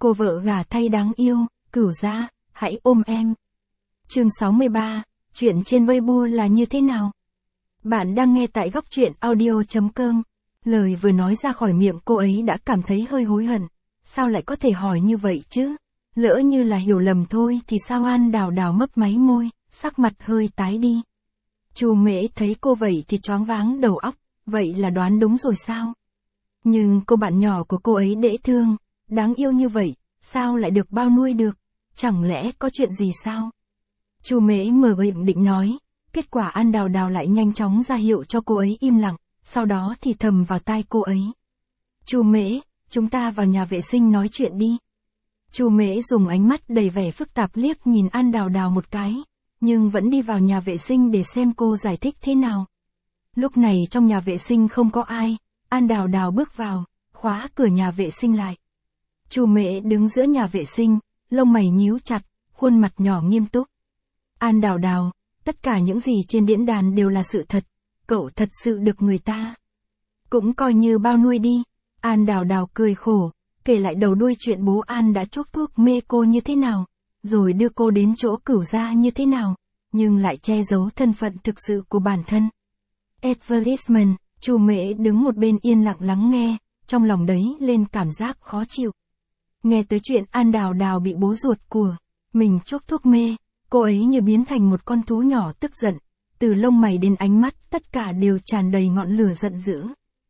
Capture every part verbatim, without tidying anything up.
Cô vợ gả thay đáng yêu, Cửu Gia, hãy ôm em. Chương sáu mươi ba, chuyện trên Weibo là như thế nào? Bạn đang nghe tại góc truyện audio chấm com. Lời vừa nói ra khỏi miệng cô ấy đã cảm thấy hơi hối hận. Sao lại có thể hỏi như vậy chứ? Lỡ như là hiểu lầm thôi thì sao? An Đào Đào mấp máy môi, sắc mặt hơi tái đi. Chu Mễ thấy cô vậy thì choáng váng đầu óc, vậy là đoán đúng rồi sao? Nhưng cô bạn nhỏ của cô ấy dễ thương, đáng yêu như vậy, sao lại được bao nuôi được? Chẳng lẽ có chuyện gì sao? Chu Mễ mở miệng định nói, kết quả An Đào Đào lại nhanh chóng ra hiệu cho cô ấy im lặng, sau đó thì thầm vào tai cô ấy. Chu Mễ, chúng ta vào nhà vệ sinh nói chuyện đi. Chu Mễ dùng ánh mắt đầy vẻ phức tạp liếc nhìn An Đào Đào một cái, nhưng vẫn đi vào nhà vệ sinh để xem cô giải thích thế nào. Lúc này trong nhà vệ sinh không có ai, An Đào Đào bước vào, khóa cửa nhà vệ sinh lại. Chu Mễ đứng giữa nhà vệ sinh, lông mày nhíu chặt, khuôn mặt nhỏ nghiêm túc. An Đào Đào, tất cả những gì trên diễn đàn đều là sự thật, cậu thật sự được người ta cũng coi như bao nuôi đi. An Đào Đào cười khổ, kể lại đầu đuôi chuyện bố An đã chuốc thuốc mê cô như thế nào, rồi đưa cô đến chỗ Cửu Gia như thế nào, nhưng lại che giấu thân phận thực sự của bản thân. Advertisement, Chu Mễ đứng một bên yên lặng lắng nghe, trong lòng đấy lên cảm giác khó chịu. Nghe tới chuyện An Đào Đào bị bố ruột của mình chuốc thuốc mê, cô ấy như biến thành một con thú nhỏ tức giận, từ lông mày đến ánh mắt tất cả đều tràn đầy ngọn lửa giận dữ.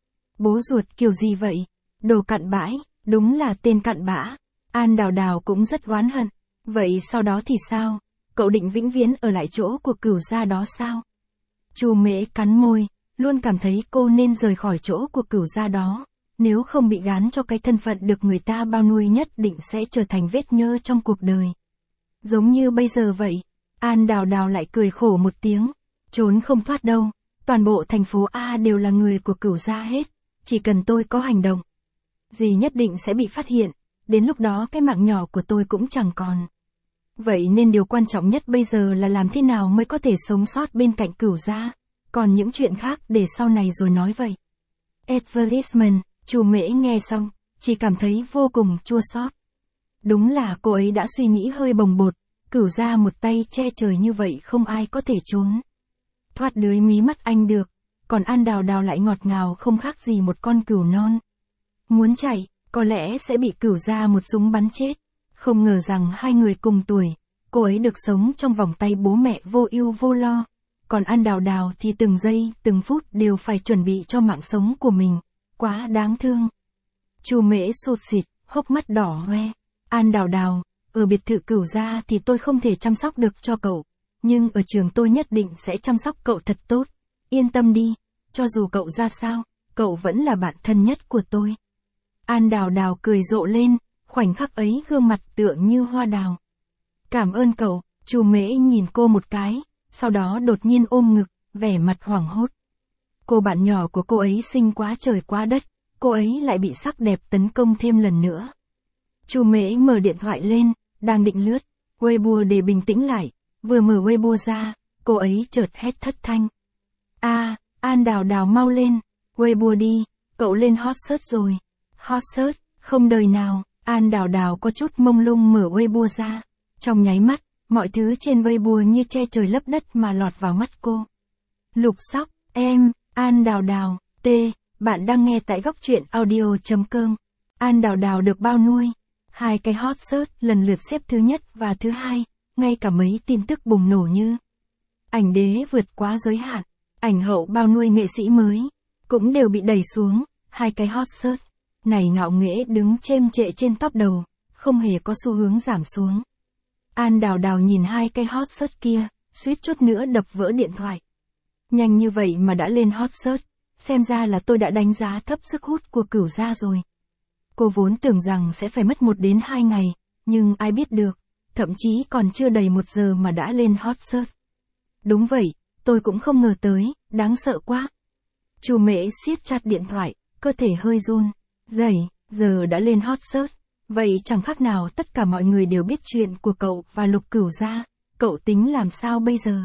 Bố ruột kiểu gì vậy? Đồ cặn bãi, đúng là tên cặn bã. An Đào Đào cũng rất oán hận. Vậy sau đó thì sao? Cậu định vĩnh viễn ở lại chỗ của Cửu Gia đó sao? Chu Mễ cắn môi, luôn cảm thấy cô nên rời khỏi chỗ của Cửu Gia đó, nếu không bị gán cho cái thân phận được người ta bao nuôi nhất định sẽ trở thành vết nhơ trong cuộc đời. Giống như bây giờ vậy. An Đào Đào lại cười khổ một tiếng, trốn không thoát đâu, toàn bộ thành phố A đều là người của Cửu Gia hết, chỉ cần tôi có hành động gì nhất định sẽ bị phát hiện, đến lúc đó cái mạng nhỏ của tôi cũng chẳng còn. Vậy nên điều quan trọng nhất bây giờ là làm thế nào mới có thể sống sót bên cạnh Cửu Gia, còn những chuyện khác để sau này rồi nói vậy. Advertisement, Chu Mễ nghe xong, chỉ cảm thấy vô cùng chua xót. Đúng là cô ấy đã suy nghĩ hơi bồng bột, Cửu Gia một tay che trời như vậy không ai có thể trốn thoát dưới mí mắt anh được, còn An Đào Đào lại ngọt ngào không khác gì một con cừu non. Muốn chạy, có lẽ sẽ bị Cửu Gia một súng bắn chết. Không ngờ rằng hai người cùng tuổi, cô ấy được sống trong vòng tay bố mẹ vô ưu vô lo, còn An Đào Đào thì từng giây, từng phút đều phải chuẩn bị cho mạng sống của mình, quá đáng thương. Chu Mễ sụt sịt, hốc mắt đỏ hoe. An Đào Đào, ở biệt thự Cửu Gia thì tôi không thể chăm sóc được cho cậu, nhưng ở trường tôi nhất định sẽ chăm sóc cậu thật tốt. Yên tâm đi, cho dù cậu ra sao, cậu vẫn là bạn thân nhất của tôi. An Đào Đào cười rộ lên, khoảnh khắc ấy gương mặt tựa như hoa đào. Cảm ơn cậu. Chu Mễ nhìn cô một cái, sau đó đột nhiên ôm ngực, vẻ mặt hoảng hốt. Cô bạn nhỏ của cô ấy xinh quá trời quá đất, cô ấy lại bị sắc đẹp tấn công thêm lần nữa. Chu Mễ mở điện thoại lên, đang định lướt Weibo để bình tĩnh lại, vừa mở Weibo ra, cô ấy chợt hét thất thanh. A, à, An Đào Đào mau lên, Weibo đi, cậu lên hot search rồi. Hot search, không đời nào. An Đào Đào có chút mông lung mở Weibo ra, trong nháy mắt, mọi thứ trên Weibo như che trời lấp đất mà lọt vào mắt cô. Lục Sóc, em, An Đào Đào, T, bạn đang nghe tại góc truyện audio chấm com. An Đào Đào được bao nuôi. Hai cái hot search lần lượt xếp thứ nhất và thứ hai, ngay cả mấy tin tức bùng nổ như ảnh đế vượt quá giới hạn, ảnh hậu bao nuôi nghệ sĩ mới, cũng đều bị đẩy xuống. Hai cái hot search này ngạo nghễ đứng chêm trệ trên top đầu, không hề có xu hướng giảm xuống. An Đào Đào nhìn hai cái hot search kia, suýt chút nữa đập vỡ điện thoại. Nhanh như vậy mà đã lên hot search, xem ra là tôi đã đánh giá thấp sức hút của Cửu Gia rồi. Cô vốn tưởng rằng sẽ phải mất một đến hai ngày, nhưng ai biết được, thậm chí còn chưa đầy một giờ mà đã lên hot search. Đúng vậy, tôi cũng không ngờ tới, đáng sợ quá. Chu Mễ siết chặt điện thoại, cơ thể hơi run. Dậy, giờ đã lên hot search, vậy chẳng khác nào tất cả mọi người đều biết chuyện của cậu và Lục Cửu Gia, cậu tính làm sao bây giờ?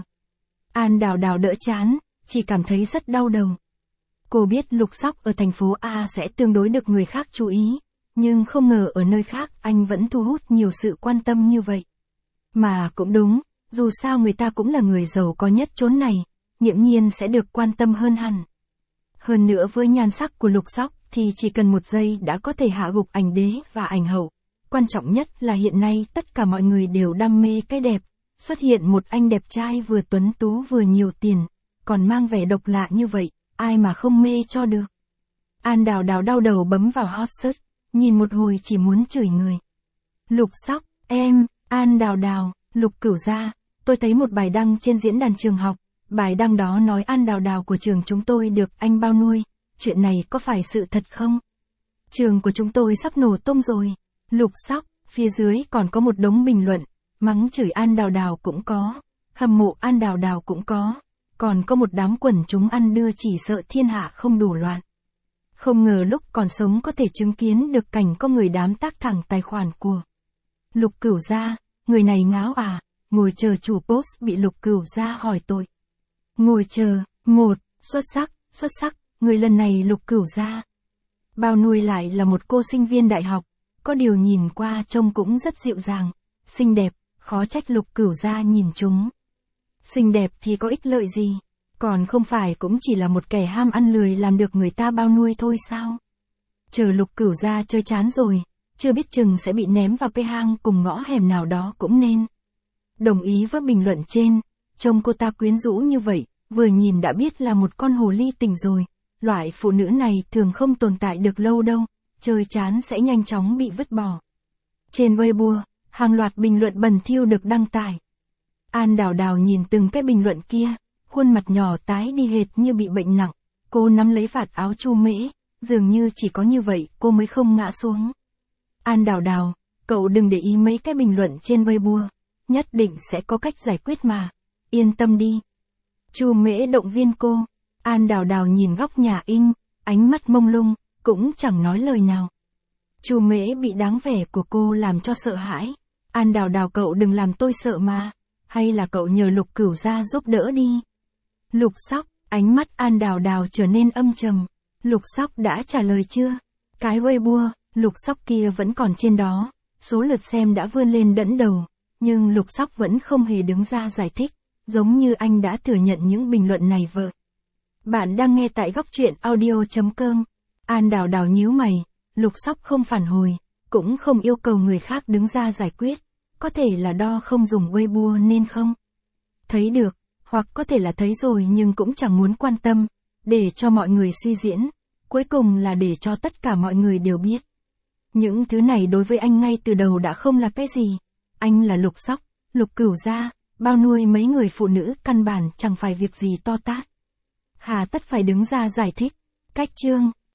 An Đào Đào đỡ chán, chỉ cảm thấy rất đau đầu. Cô biết Lục Sóc ở thành phố A sẽ tương đối được người khác chú ý, Nhưng không ngờ ở nơi khác anh vẫn thu hút nhiều sự quan tâm như vậy. Mà cũng đúng, dù sao người ta cũng là người giàu có nhất chốn này, nghiễm nhiên sẽ được quan tâm hơn hẳn. Hơn nữa với nhan sắc của Lục Sóc thì chỉ cần một giây đã có thể hạ gục ảnh đế và ảnh hậu. Quan trọng nhất là hiện nay tất cả mọi người đều đam mê cái đẹp, xuất hiện một anh đẹp trai vừa tuấn tú vừa nhiều tiền, còn mang vẻ độc lạ như vậy, ai mà không mê cho được. An Đào Đào đau đầu bấm vào hot search, nhìn một hồi chỉ muốn chửi người. Lục Sóc, em, An Đào Đào, Lục Cửu Gia, tôi thấy một bài đăng trên diễn đàn trường học, bài đăng đó nói An Đào Đào của trường chúng tôi được anh bao nuôi, chuyện này có phải sự thật không? Trường của chúng tôi sắp nổ tung rồi. Lục Sóc, phía dưới còn có một đống bình luận, mắng chửi An Đào Đào cũng có, hâm mộ An Đào Đào cũng có, còn có một đám quần chúng ăn đưa chỉ sợ thiên hạ không đủ loạn. Không ngờ lúc còn sống có thể chứng kiến được cảnh có người đám tác thẳng tài khoản của Lục Cửu Gia, người này ngáo à, ngồi chờ chủ post bị Lục Cửu Gia hỏi tội. Ngồi chờ, một, xuất sắc, xuất sắc, người lần này Lục Cửu Gia. Bao nuôi lại là một cô sinh viên đại học, có điều nhìn qua trông cũng rất dịu dàng, xinh đẹp, khó trách Lục Cửu Gia nhìn chúng. Xinh đẹp thì có ích lợi gì, còn không phải cũng chỉ là một kẻ ham ăn lười làm được người ta bao nuôi thôi sao? Chờ Lục Cửu Gia chơi chán rồi, chưa biết chừng sẽ bị ném vào cái hang cùng ngõ hẻm nào đó cũng nên. Đồng ý với bình luận trên, trông cô ta quyến rũ như vậy, vừa nhìn đã biết là một con hồ ly tinh rồi, loại phụ nữ này thường không tồn tại được lâu đâu, chơi chán sẽ nhanh chóng bị vứt bỏ. Trên Weibo, hàng loạt bình luận bẩn thỉu được đăng tải. An Đào Đào nhìn từng cái bình luận kia, khuôn mặt nhỏ tái đi hệt như bị bệnh nặng, cô nắm lấy vạt áo Chu Mễ, dường như chỉ có như vậy cô mới không ngã xuống. An Đào Đào, cậu đừng để ý mấy cái bình luận trên Weibo, nhất định sẽ có cách giải quyết mà, yên tâm đi. Chu Mễ động viên cô. An Đào Đào nhìn góc nhà in, ánh mắt mông lung, cũng chẳng nói lời nào. Chu Mễ bị dáng vẻ của cô làm cho sợ hãi. An Đào Đào cậu đừng làm tôi sợ mà, hay là cậu nhờ Lục Cửu Gia giúp đỡ đi. Lục Sóc, ánh mắt An Đào Đào trở nên âm trầm. Lục Sóc đã trả lời chưa? Cái Weibo, Lục Sóc kia vẫn còn trên đó, số lượt xem đã vươn lên đẫn đầu, nhưng Lục Sóc vẫn không hề đứng ra giải thích, giống như anh đã thừa nhận những bình luận này vợ. Bạn đang nghe tại góc truyện audio chấm com. An Đào Đào nhíu mày, Lục Sóc không phản hồi, cũng không yêu cầu người khác đứng ra giải quyết, có thể là đo không dùng Weibo nên không thấy được, hoặc có thể là thấy rồi nhưng cũng chẳng muốn quan tâm, để cho mọi người suy diễn, cuối cùng là để cho tất cả mọi người đều biết. Những thứ này đối với anh ngay từ đầu đã không là cái gì, anh là Lục Sóc, Lục Cửu Gia, bao nuôi mấy người phụ nữ căn bản chẳng phải việc gì to tát. Hà tất phải đứng ra giải thích, cách chương.